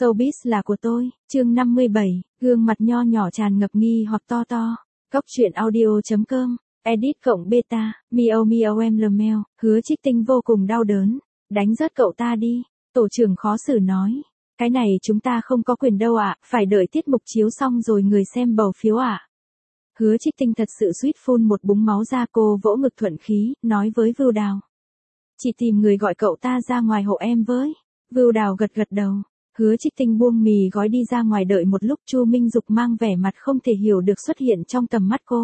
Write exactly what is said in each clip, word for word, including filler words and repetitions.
Showbiz là của tôi, chương năm mươi bảy, gương mặt nho nhỏ tràn ngập nghi hoặc to to. Góc truyện audio chấm com, edit cộng beta, miao miao em lmel, Hứa Trích Tinh vô cùng đau đớn. Đánh rớt cậu ta đi, tổ trưởng khó xử nói. Cái này chúng ta không có quyền đâu ạ, phải đợi tiết mục chiếu xong rồi người xem bầu phiếu ạ. Hứa Trích Tinh thật sự suýt phun một búng máu ra, cô vỗ ngực thuận khí, nói với Vưu Đào. Chị tìm người gọi cậu ta ra ngoài hộ em với. Vưu Đào gật gật đầu. Hứa Trích Tinh buông mì gói đi ra ngoài, đợi một lúc Chu Minh Dục mang vẻ mặt không thể hiểu được xuất hiện trong tầm mắt cô.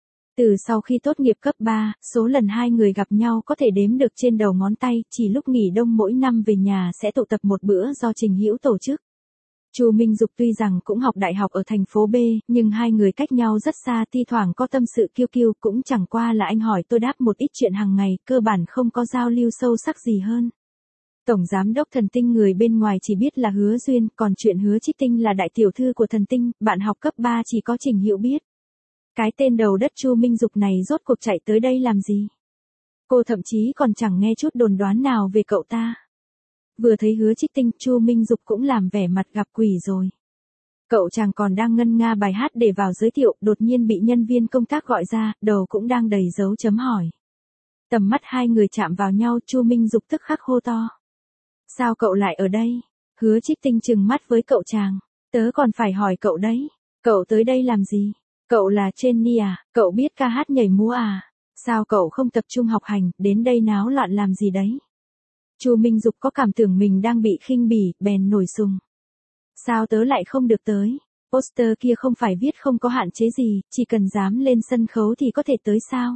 Từ sau khi tốt nghiệp cấp ba, số lần hai người gặp nhau có thể đếm được trên đầu ngón tay, chỉ lúc nghỉ đông mỗi năm về nhà sẽ tụ tập một bữa do Trình Hữu tổ chức. Chu Minh Dục tuy rằng cũng học đại học ở thành phố B, nhưng hai người cách nhau rất xa, thi thoảng có tâm sự kiêu kiêu, cũng chẳng qua là anh hỏi tôi đáp một ít chuyện hàng ngày, cơ bản không có giao lưu sâu sắc gì hơn. Tổng giám đốc Thần Tinh người bên ngoài chỉ biết là Hứa Duyên, còn chuyện Hứa Trích Tinh là đại tiểu thư của Thần Tinh, bạn học cấp ba chỉ có Trình Hữu biết. Cái tên đầu đất Chu Minh Dục này rốt cuộc chạy tới đây làm gì? Cô thậm chí còn chẳng nghe chút đồn đoán nào về cậu ta. Vừa thấy Hứa Trích Tinh, Chu Minh Dục cũng làm vẻ mặt gặp quỷ rồi. Cậu chàng còn đang ngân nga bài hát để vào giới thiệu, đột nhiên bị nhân viên công tác gọi ra, đầu cũng đang đầy dấu chấm hỏi. Tầm mắt hai người chạm vào nhau, Chu Minh Dục tức khắc hô to. Sao cậu lại ở đây? Hứa Trích Tinh trừng mắt với cậu chàng. Tớ còn phải hỏi cậu đấy. Cậu tới đây làm gì? Cậu là Jenny à? Cậu biết ca hát nhảy múa à? Sao cậu không tập trung học hành, đến đây náo loạn làm gì đấy? Chu Minh Dục có cảm tưởng mình đang bị khinh bỉ, bèn nổi sùng. Sao tớ lại không được tới? Poster kia không phải viết không có hạn chế gì, chỉ cần dám lên sân khấu thì có thể tới sao?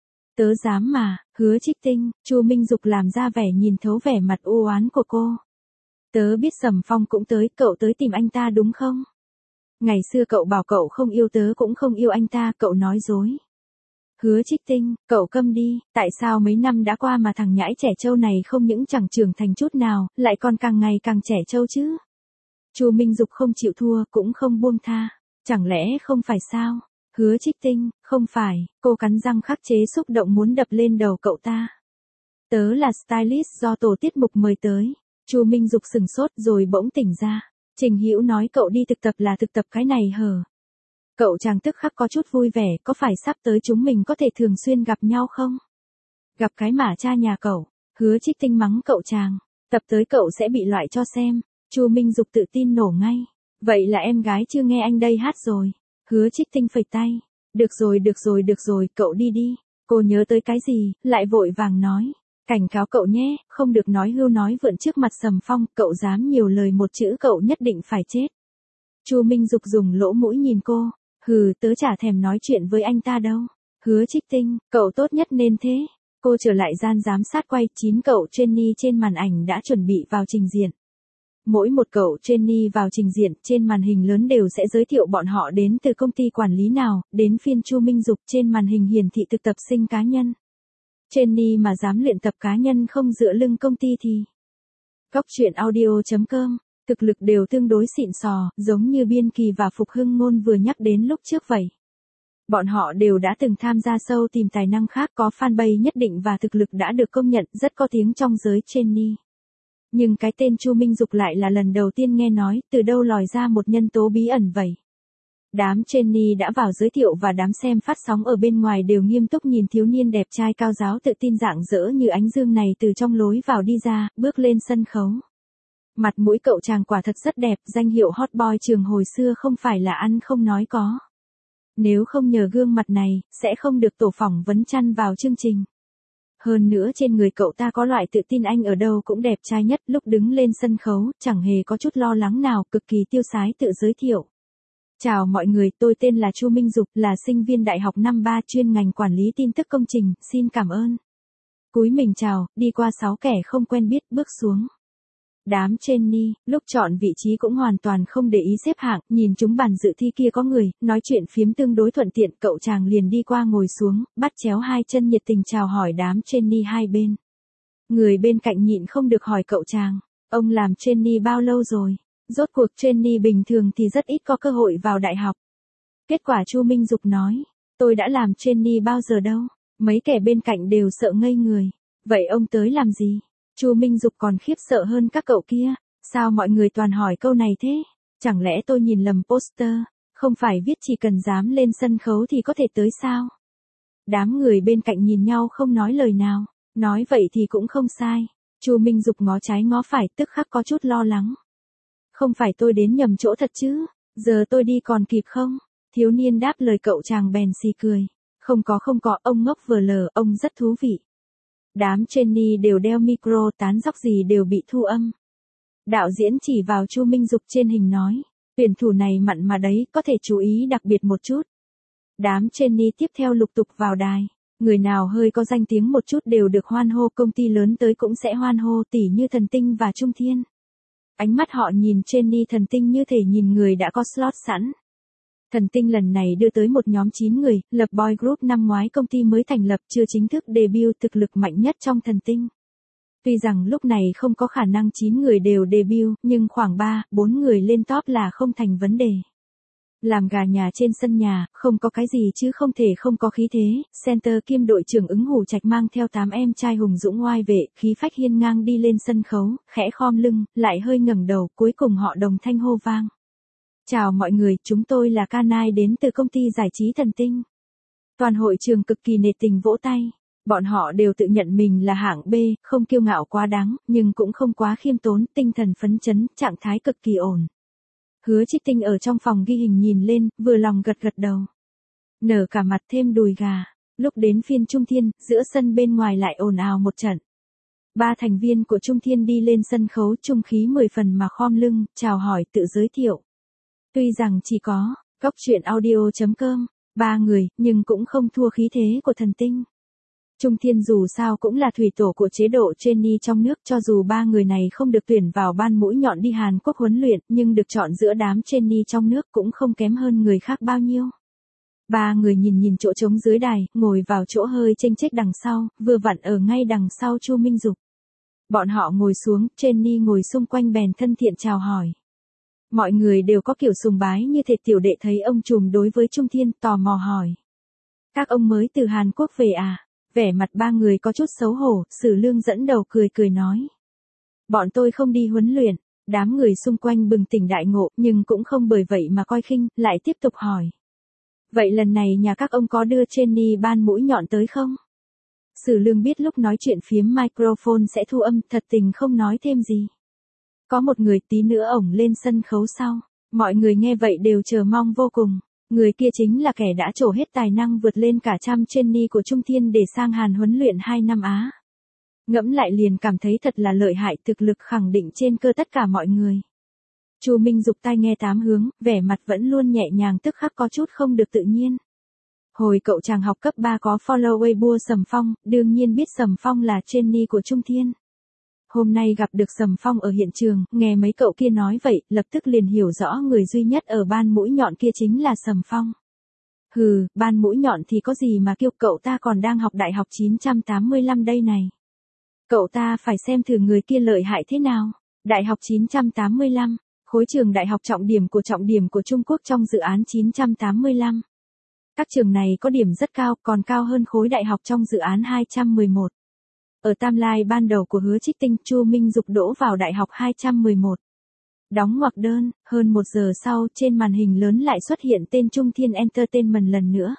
Tớ dám mà. Hứa Trích Tinh, Chu Minh Dục làm ra vẻ nhìn thấu vẻ mặt u oán của cô. Tớ biết Sầm Phong cũng tới, cậu tới tìm anh ta đúng không? Ngày xưa cậu bảo cậu không yêu tớ cũng không yêu anh ta, cậu nói dối. Hứa Trích Tinh, cậu câm đi, tại sao mấy năm đã qua mà thằng nhãi trẻ trâu này không những chẳng trưởng thành chút nào, lại còn càng ngày càng trẻ trâu chứ? Chu Minh Dục không chịu thua, cũng không buông tha. Chẳng lẽ không phải sao? Hứa Trích Tinh, không phải, cô cắn răng khắc chế xúc động muốn đập lên đầu cậu ta. Tớ là stylist do tổ tiết mục mời tới. Chu Minh Dục sừng sốt rồi bỗng tỉnh ra. Trình Hữu nói cậu đi thực tập là thực tập cái này hở? Cậu chàng tức khắc có chút vui vẻ, có phải sắp tới chúng mình có thể thường xuyên gặp nhau không? Gặp cái mà cha nhà cậu. Hứa Trích Tinh mắng cậu chàng. Tập tới cậu sẽ bị loại cho xem. Chu Minh Dục tự tin nổ ngay. Vậy là em gái chưa nghe anh đây hát rồi. Hứa Trích Tinh phẩy tay. Được rồi được rồi được rồi, cậu đi đi. Cô nhớ tới cái gì, lại vội vàng nói. Cảnh cáo cậu nhé, không được nói hưu nói vượn trước mặt Sầm Phong, cậu dám nhiều lời một chữ cậu nhất định phải chết. Chu Minh Dục dùng lỗ mũi nhìn cô. Hừ, tớ chả thèm nói chuyện với anh ta đâu. Hứa Trích Tinh, cậu tốt nhất nên thế. Cô trở lại gian giám sát quay, chín cậu Jenny trên màn ảnh đã chuẩn bị vào trình diện. Mỗi một cậu Jenny vào trình diện, trên màn hình lớn đều sẽ giới thiệu bọn họ đến từ công ty quản lý nào, đến phiên Chu Minh Dục trên màn hình hiển thị thực tập sinh cá nhân. Jenny mà dám luyện tập cá nhân không dựa lưng công ty thì... Góc truyện audio chấm com, thực lực đều tương đối xịn sò, giống như Biên Kỳ và Phục Hưng Ngôn vừa nhắc đến lúc trước vậy. Bọn họ đều đã từng tham gia show tìm tài năng khác, có fanbase nhất định và thực lực đã được công nhận rất có tiếng trong giới Jenny. Nhưng cái tên Chu Minh Dục lại là lần đầu tiên nghe nói, từ đâu lòi ra một nhân tố bí ẩn vậy. Đám Jenny đã vào giới thiệu và đám xem phát sóng ở bên ngoài đều nghiêm túc nhìn thiếu niên đẹp trai cao giáo tự tin rạng rỡ như ánh dương này từ trong lối vào đi ra, bước lên sân khấu. Mặt mũi cậu chàng quả thật rất đẹp, danh hiệu hot boy trường hồi xưa không phải là ăn không nói có. Nếu không nhờ gương mặt này, sẽ không được tổ phỏng vấn chăn vào chương trình. Hơn nữa trên người cậu ta có loại tự tin anh ở đâu cũng đẹp trai nhất, lúc đứng lên sân khấu, chẳng hề có chút lo lắng nào, cực kỳ tiêu sái tự giới thiệu. Chào mọi người, tôi tên là Chu Minh Dục, là sinh viên đại học năm ba chuyên ngành quản lý tin tức công trình, xin cảm ơn. Cúi mình chào, đi qua sáu kẻ không quen biết, bước xuống. Đám Jenny, lúc chọn vị trí cũng hoàn toàn không để ý xếp hạng, nhìn chúng bàn dự thi kia có người, nói chuyện phiếm tương đối thuận tiện, cậu chàng liền đi qua ngồi xuống, bắt chéo hai chân nhiệt tình chào hỏi đám Jenny hai bên. Người bên cạnh nhịn không được hỏi cậu chàng, ông làm Jenny bao lâu rồi? Rốt cuộc Jenny bình thường thì rất ít có cơ hội vào đại học. Kết quả Chu Minh Dục nói, tôi đã làm Jenny bao giờ đâu, mấy kẻ bên cạnh đều sợ ngây người. Vậy ông tới làm gì? Chu Minh Dục còn khiếp sợ hơn các cậu kia. Sao mọi người toàn hỏi câu này thế? Chẳng lẽ tôi nhìn lầm poster, không phải viết chỉ cần dám lên sân khấu thì có thể tới sao? Đám người bên cạnh nhìn nhau không nói lời nào, nói vậy thì cũng không sai. Chu Minh Dục ngó trái ngó phải tức khắc có chút lo lắng. Không phải tôi đến nhầm chỗ thật chứ, giờ tôi đi còn kịp không? Thiếu niên đáp lời cậu chàng bèn xì cười. Không có không có, ông ngốc vờ lờ, ông rất thú vị. Đám trainee đều đeo micro, tán dóc gì đều bị thu âm. Đạo diễn chỉ vào Chu Minh Dục trên hình nói, tuyển thủ này mặn mà đấy, có thể chú ý đặc biệt một chút. Đám trainee tiếp theo lục tục vào đài, người nào hơi có danh tiếng một chút đều được hoan hô, công ty lớn tới cũng sẽ hoan hô, tỉ như Thần Tinh và Trung Thiên. Ánh mắt họ nhìn trainee Thần Tinh như thể nhìn người đã có slot sẵn. Thần Tinh lần này đưa tới một nhóm chín người, lập boy group, năm ngoái công ty mới thành lập, chưa chính thức debut, thực lực mạnh nhất trong Thần Tinh. Tuy rằng lúc này không có khả năng chín người đều debut, nhưng khoảng ba, bốn người lên top là không thành vấn đề. Làm gà nhà trên sân nhà, không có cái gì chứ không thể không có khí thế. Center kiêm đội trưởng Ứng Hủ Trạch mang theo tám em trai hùng dũng oai vệ, khí phách hiên ngang đi lên sân khấu, khẽ khom lưng, lại hơi ngẩng đầu, cuối cùng họ đồng thanh hô vang. Chào mọi người, chúng tôi là Canai đến từ công ty giải trí Thần Tinh. Toàn hội trường cực kỳ nể tình vỗ tay. Bọn họ đều tự nhận mình là hạng B, không kiêu ngạo quá đáng, nhưng cũng không quá khiêm tốn, tinh thần phấn chấn, trạng thái cực kỳ ổn. Hứa Trích Tinh ở trong phòng ghi hình nhìn lên, vừa lòng gật gật đầu. Nở cả mặt thêm đùi gà. Lúc đến phiên Trung Thiên, giữa sân bên ngoài lại ồn ào một trận. Ba thành viên của Trung Thiên đi lên sân khấu, trung khí mười phần mà khom lưng, chào hỏi, tự giới thiệu. Tuy rằng chỉ có góc truyện audio chấm com, ba người, nhưng cũng không thua khí thế của Thần Tinh. Trung Thiên dù sao cũng là thủy tổ của chế độ trainee trong nước, cho dù ba người này không được tuyển vào ban mũi nhọn đi Hàn Quốc huấn luyện, nhưng được chọn giữa đám trainee trong nước cũng không kém hơn người khác bao nhiêu. Ba người nhìn nhìn chỗ trống dưới đài, ngồi vào chỗ hơi chênh chếch đằng sau, vừa vặn ở ngay đằng sau Chu Minh Dục. Bọn họ ngồi xuống, trainee ngồi xung quanh bèn thân thiện chào hỏi. Mọi người đều có kiểu sùng bái như thể tiểu đệ thấy ông trùm đối với Trung Thiên, tò mò hỏi. Các ông mới từ Hàn Quốc về à? Vẻ mặt ba người có chút xấu hổ, Sử Lương dẫn đầu cười cười nói. Bọn tôi không đi huấn luyện, đám người xung quanh bừng tỉnh đại ngộ, nhưng cũng không bởi vậy mà coi khinh, lại tiếp tục hỏi. Vậy lần này nhà các ông có đưa trainee ban mũi nhọn tới không? Sử Lương biết lúc nói chuyện phiếm microphone sẽ thu âm, thật tình không nói thêm gì. Có một người tí nữa ổng lên sân khấu sau, mọi người nghe vậy đều chờ mong vô cùng. Người kia chính là kẻ đã trổ hết tài năng vượt lên cả trăm trainee của Trung Thiên để sang Hàn huấn luyện hai năm Á. Ngẫm lại liền cảm thấy thật là lợi hại, thực lực khẳng định trên cơ tất cả mọi người. Chu Minh Dục tai nghe tám hướng, vẻ mặt vẫn luôn nhẹ nhàng, tức khắc có chút không được tự nhiên. Hồi cậu chàng học cấp ba có follow Weibo Sầm Phong, đương nhiên biết Sầm Phong là trainee của Trung Thiên. Hôm nay gặp được Sầm Phong ở hiện trường, nghe mấy cậu kia nói vậy, lập tức liền hiểu rõ người duy nhất ở ban mũi nhọn kia chính là Sầm Phong. Hừ, ban mũi nhọn thì có gì mà kêu, cậu ta còn đang học đại học chín tám lăm đây này. Cậu ta phải xem thử người kia lợi hại thế nào. Đại học chín tám lăm, khối trường đại học trọng điểm của trọng điểm của Trung Quốc trong dự án chín tám lăm. Các trường này có điểm rất cao, còn cao hơn khối đại học trong dự án hai một một. Ở timeline ban đầu của Hứa Trích Tinh, Chu Minh Dục đỗ vào đại học hai một một. Đóng ngoặc đơn, hơn một giờ sau, trên màn hình lớn lại xuất hiện tên Trung Thiên Entertainment lần nữa.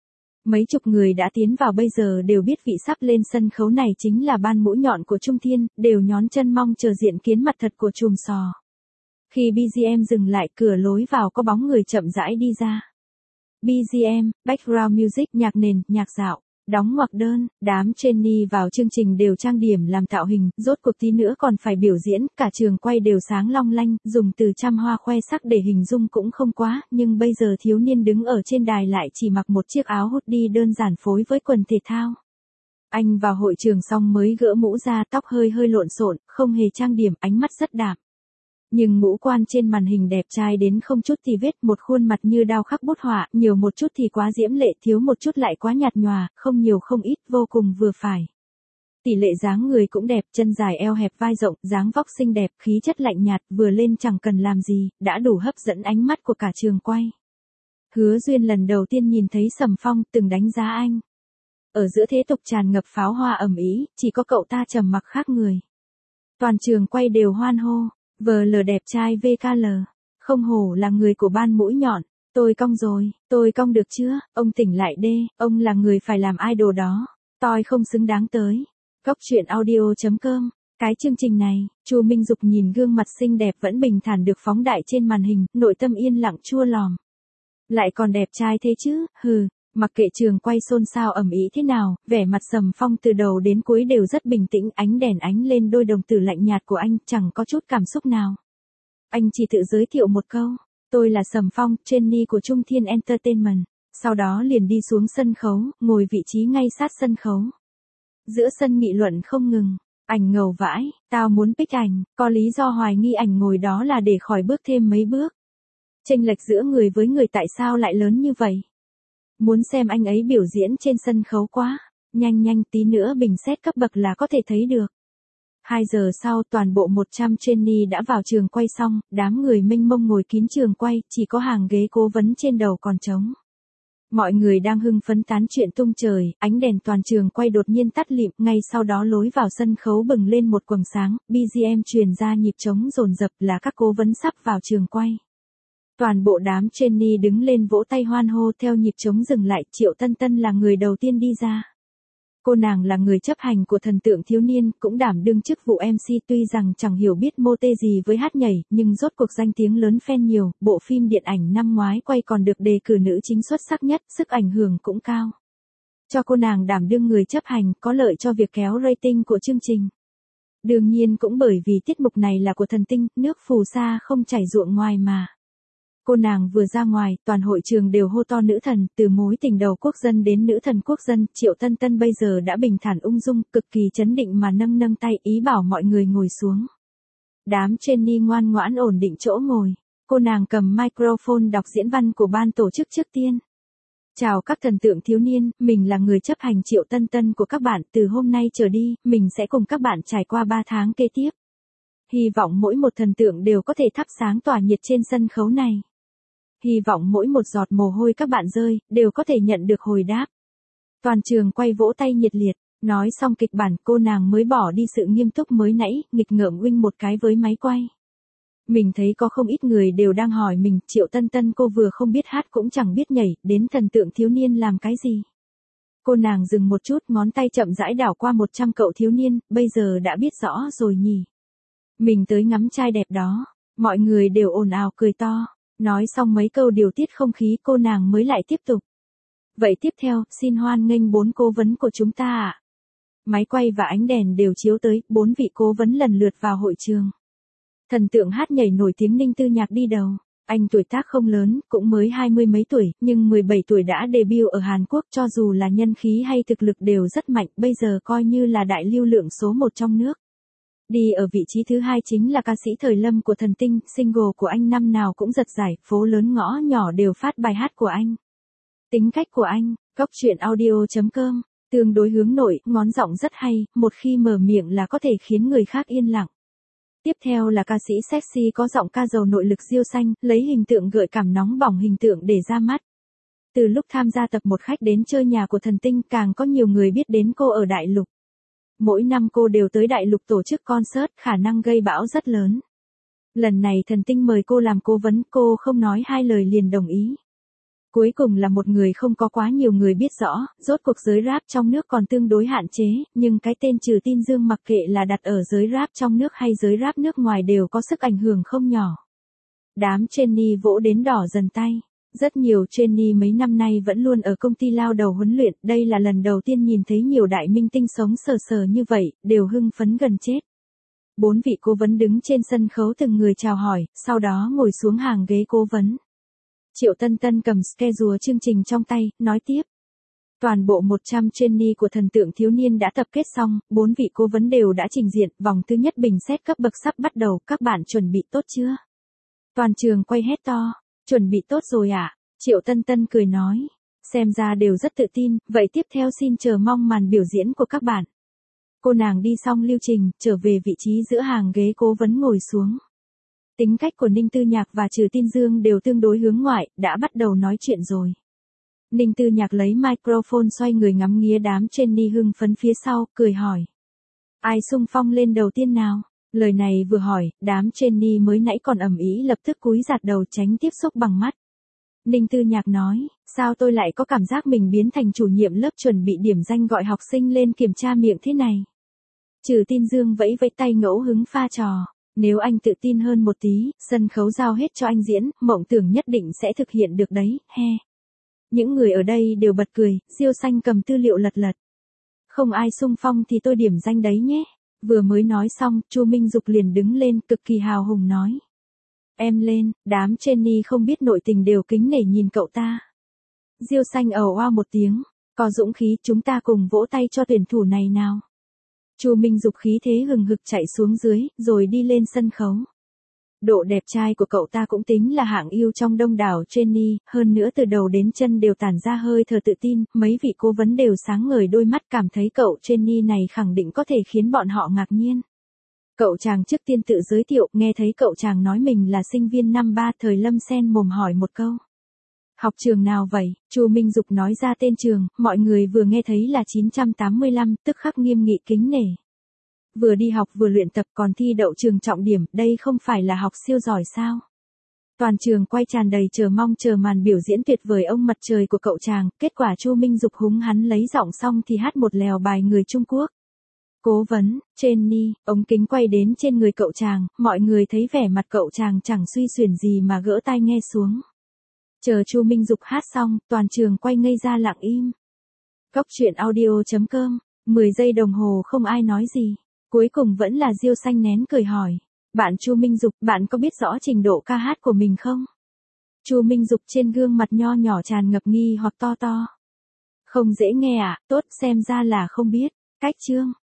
Mấy chục người đã tiến vào bây giờ đều biết vị sắp lên sân khấu này chính là ban mũi nhọn của Trung Thiên, đều nhón chân mong chờ diện kiến mặt thật của chùm sò. Khi bê giê em dừng lại, cửa lối vào có bóng người chậm rãi đi ra. bê giê em, background music, nhạc nền, nhạc dạo. Đóng ngoặc đơn, đám trainee vào chương trình đều trang điểm làm tạo hình, rốt cuộc tí nữa còn phải biểu diễn, cả trường quay đều sáng long lanh, dùng từ trăm hoa khoe sắc để hình dung cũng không quá, nhưng bây giờ thiếu niên đứng ở trên đài lại chỉ mặc một chiếc áo hoodie đơn giản phối với quần thể thao. Anh vào hội trường xong mới gỡ mũ ra, tóc hơi hơi lộn xộn, không hề trang điểm, ánh mắt rất đạm. Nhưng ngũ quan trên màn hình đẹp trai đến không chút tì vết, một khuôn mặt như đao khắc bút họa, nhiều một chút thì quá diễm lệ, thiếu một chút lại quá nhạt nhòa, không nhiều không ít, vô cùng vừa phải. Tỷ lệ dáng người cũng đẹp, chân dài eo hẹp vai rộng, dáng vóc xinh đẹp, khí chất lạnh nhạt, vừa lên chẳng cần làm gì, đã đủ hấp dẫn ánh mắt của cả trường quay. Hứa Duyên lần đầu tiên nhìn thấy Sầm Phong, từng đánh giá anh. Ở giữa thế tục tràn ngập pháo hoa ầm ĩ, chỉ có cậu ta trầm mặc khác người. Toàn trường quay đều hoan hô. vờ lờ đẹp trai vê ca lờ. Không hổ là người của ban mũi nhọn. Tôi cong rồi, tôi cong được chưa, ông tỉnh lại đê, ông là người phải làm idol đó. Tôi không xứng đáng tới. Góc chuyện audio chấm com. Cái chương trình này, Chu Minh Dục nhìn gương mặt xinh đẹp vẫn bình thản được phóng đại trên màn hình, nội tâm yên lặng chua lòm. Lại còn đẹp trai thế chứ, hừ, mặc kệ trường quay xôn xao ầm ĩ thế nào, vẻ mặt Sầm Phong từ đầu đến cuối đều rất bình tĩnh, ánh đèn ánh lên đôi đồng tử lạnh nhạt của anh, chẳng có chút cảm xúc nào. Anh chỉ tự giới thiệu một câu, tôi là Sầm Phong, trainee của Trung Thiên Entertainment, sau đó liền đi xuống sân khấu, ngồi vị trí ngay sát sân khấu. Giữa sân nghị luận không ngừng. Ảnh ngầu vãi, tao muốn pick ảnh, có lý do hoài nghi ảnh ngồi đó là để khỏi bước thêm mấy bước. Chênh lệch giữa người với người tại sao lại lớn như vậy? Muốn xem anh ấy biểu diễn trên sân khấu quá, nhanh nhanh tí nữa bình xét cấp bậc là có thể thấy được. Hai giờ sau toàn bộ một trăm trainee đã vào trường quay xong, đám người mênh mông ngồi kín trường quay, chỉ có hàng ghế cố vấn trên đầu còn trống. Mọi người đang hưng phấn tán chuyện tung trời, ánh đèn toàn trường quay đột nhiên tắt lịm, ngay sau đó lối vào sân khấu bừng lên một quầng sáng, bê giê em truyền ra nhịp trống dồn dập là các cố vấn sắp vào trường quay. Toàn bộ đám trainee đứng lên vỗ tay hoan hô theo nhịp trống dừng lại, Triệu Tân Tân là người đầu tiên đi ra. Cô nàng là người chấp hành của thần tượng thiếu niên, cũng đảm đương chức vụ em xê, tuy rằng chẳng hiểu biết mô tê gì với hát nhảy, nhưng rốt cuộc danh tiếng lớn fan nhiều, bộ phim điện ảnh năm ngoái quay còn được đề cử nữ chính xuất sắc nhất, sức ảnh hưởng cũng cao. Cho cô nàng đảm đương người chấp hành có lợi cho việc kéo rating của chương trình. Đương nhiên cũng bởi vì tiết mục này là của thần tinh, nước phù sa không chảy ruộng ngoài mà. Cô nàng vừa ra ngoài, toàn hội trường đều hô to nữ thần, từ mối tình đầu quốc dân đến nữ thần quốc dân, Triệu Tân Tân bây giờ đã bình thản ung dung, cực kỳ chấn định mà nâng nâng tay ý bảo mọi người ngồi xuống. Đám trainee ngoan ngoãn ổn định chỗ ngồi, cô nàng cầm microphone đọc diễn văn của ban tổ chức trước tiên. Chào các thần tượng thiếu niên, mình là người chấp hành Triệu Tân Tân của các bạn, từ hôm nay trở đi, mình sẽ cùng các bạn trải qua ba tháng kế tiếp. Hy vọng mỗi một thần tượng đều có thể thắp sáng tỏa nhiệt trên sân khấu này. Hy vọng mỗi một giọt mồ hôi các bạn rơi, đều có thể nhận được hồi đáp. Toàn trường quay vỗ tay nhiệt liệt, nói xong kịch bản cô nàng mới bỏ đi sự nghiêm túc mới nãy, nghịch ngợm uinh một cái với máy quay. Mình thấy có không ít người đều đang hỏi mình, Triệu Tân Tân cô vừa không biết hát cũng chẳng biết nhảy, đến thần tượng thiếu niên làm cái gì. Cô nàng dừng một chút, ngón tay chậm rãi đảo qua một trăm cậu thiếu niên, bây giờ đã biết rõ rồi nhỉ. Mình tới ngắm trai đẹp đó, mọi người đều ồn ào cười to. Nói xong mấy câu điều tiết không khí cô nàng mới lại tiếp tục. Vậy tiếp theo, xin hoan nghênh bốn cố vấn của chúng ta ạ. Máy quay và ánh đèn đều chiếu tới, bốn vị cố vấn lần lượt vào hội trường. Thần tượng hát nhảy nổi tiếng Ninh Tư Nhạc đi đầu. Anh tuổi tác không lớn, cũng mới hai mươi mấy tuổi, nhưng mười bảy tuổi đã debut ở Hàn Quốc, cho dù là nhân khí hay thực lực đều rất mạnh, bây giờ coi như là đại lưu lượng số một trong nước. Đi ở vị trí thứ hai chính là ca sĩ Thời Lâm của Thần Tinh, single của anh năm nào cũng giật giải, phố lớn ngõ nhỏ đều phát bài hát của anh. Tính cách của anh, góc chuyện audio chấm com, tương đối hướng nội, ngón giọng rất hay, một khi mở miệng là có thể khiến người khác yên lặng. Tiếp theo là ca sĩ sexy có giọng ca giàu nội lực diêu xanh, lấy hình tượng gợi cảm nóng bỏng hình tượng để ra mắt. Từ lúc tham gia tập một khách đến chơi nhà của Thần Tinh càng có nhiều người biết đến cô ở Đại Lục. Mỗi năm cô đều tới Đại Lục tổ chức concert, khả năng gây bão rất lớn. Lần này Thần Tinh mời cô làm cố vấn, cô không nói hai lời liền đồng ý. Cuối cùng là một người không có quá nhiều người biết rõ, rốt cuộc giới rap trong nước còn tương đối hạn chế, nhưng cái tên Trừ Tin Dương mặc kệ là đặt ở giới rap trong nước hay giới rap nước ngoài đều có sức ảnh hưởng không nhỏ. Đám trainee vỗ đến đỏ dần tay. Rất nhiều trainee mấy năm nay vẫn luôn ở công ty lao đầu huấn luyện, đây là lần đầu tiên nhìn thấy nhiều đại minh tinh sống sờ sờ như vậy, đều hưng phấn gần chết. Bốn vị cố vấn đứng trên sân khấu từng người chào hỏi, sau đó ngồi xuống hàng ghế cố vấn. Triệu Tân Tân cầm schedule chương trình trong tay, nói tiếp. Toàn bộ một trăm trainee của thần tượng thiếu niên đã tập kết xong, bốn vị cố vấn đều đã trình diện, vòng thứ nhất bình xét cấp bậc sắp bắt đầu, các bạn chuẩn bị tốt chưa? Toàn trường quay hét to. Chuẩn bị tốt rồi ạ, à? Triệu Tân Tân cười nói. Xem ra đều rất tự tin, vậy tiếp theo xin chờ mong màn biểu diễn của các bạn. Cô nàng đi xong lưu trình, trở về vị trí giữa hàng ghế cố vấn ngồi xuống. Tính cách của Ninh Tư Nhạc và Trừ Tin Dương đều tương đối hướng ngoại, đã bắt đầu nói chuyện rồi. Ninh Tư Nhạc lấy microphone xoay người ngắm nghía đám trainee hưng phấn phía sau, cười hỏi. Ai xung phong lên đầu tiên nào? Lời này vừa hỏi, đám trainee mới nãy còn ầm ĩ lập tức cúi gạt đầu tránh tiếp xúc bằng mắt. Ninh Tư Nhạc nói, sao tôi lại có cảm giác mình biến thành chủ nhiệm lớp chuẩn bị điểm danh gọi học sinh lên kiểm tra miệng thế này. Trừ Tin Dương vẫy vẫy tay ngẫu hứng pha trò. Nếu anh tự tin hơn một tí, sân khấu giao hết cho anh diễn, mộng tưởng nhất định sẽ thực hiện được đấy, he. Những người ở đây đều bật cười, Diêu Xanh cầm tư liệu lật lật. Không ai xung phong thì tôi điểm danh đấy nhé. Vừa mới nói xong, Chu Minh Dục liền đứng lên, cực kỳ hào hùng nói. Em lên, đám trainee không biết nội tình đều kính nể nhìn cậu ta. Diêu Xanh ầu oa một tiếng, có dũng khí chúng ta cùng vỗ tay cho tuyển thủ này nào. Chu Minh Dục khí thế hừng hực chạy xuống dưới, rồi đi lên sân khấu. Độ đẹp trai của cậu ta cũng tính là hạng yêu trong đông đảo trainee, hơn nữa từ đầu đến chân đều tản ra hơi thở tự tin, mấy vị cố vấn đều sáng ngời đôi mắt cảm thấy cậu trainee này khẳng định có thể khiến bọn họ ngạc nhiên. Cậu chàng trước tiên tự giới thiệu, nghe thấy cậu chàng nói mình là sinh viên năm ba, Thời Lâm sen mồm hỏi một câu. Học trường nào vậy? Chu Minh Dục nói ra tên trường, mọi người vừa nghe thấy là chín trăm tám mươi lăm, tức khắc nghiêm nghị kính nể. Vừa đi học vừa luyện tập còn thi đậu trường trọng điểm, đây không phải là học siêu giỏi sao? Toàn trường quay tràn đầy chờ mong chờ màn biểu diễn tuyệt vời ông mặt trời của cậu chàng, kết quả Chu Minh Dục húng hắn lấy giọng xong thì hát một lèo bài người Trung Quốc. Cố vấn, trainee, ống kính quay đến trên người cậu chàng, mọi người thấy vẻ mặt cậu chàng chẳng suy xuyển gì mà gỡ tai nghe xuống. Chờ Chu Minh Dục hát xong, toàn trường quay ngây ra lặng im. Cốc truyện audio chấm com, mười giây đồng hồ không ai nói gì. Cuối cùng vẫn là Diêu Xanh nén cười hỏi. Bạn Chu Minh Dục, bạn có biết rõ trình độ ca hát của mình không? Chu Minh Dục trên gương mặt nho nhỏ tràn ngập nghi hoặc to to. Không dễ nghe à, tốt xem ra là không biết. Cách chương.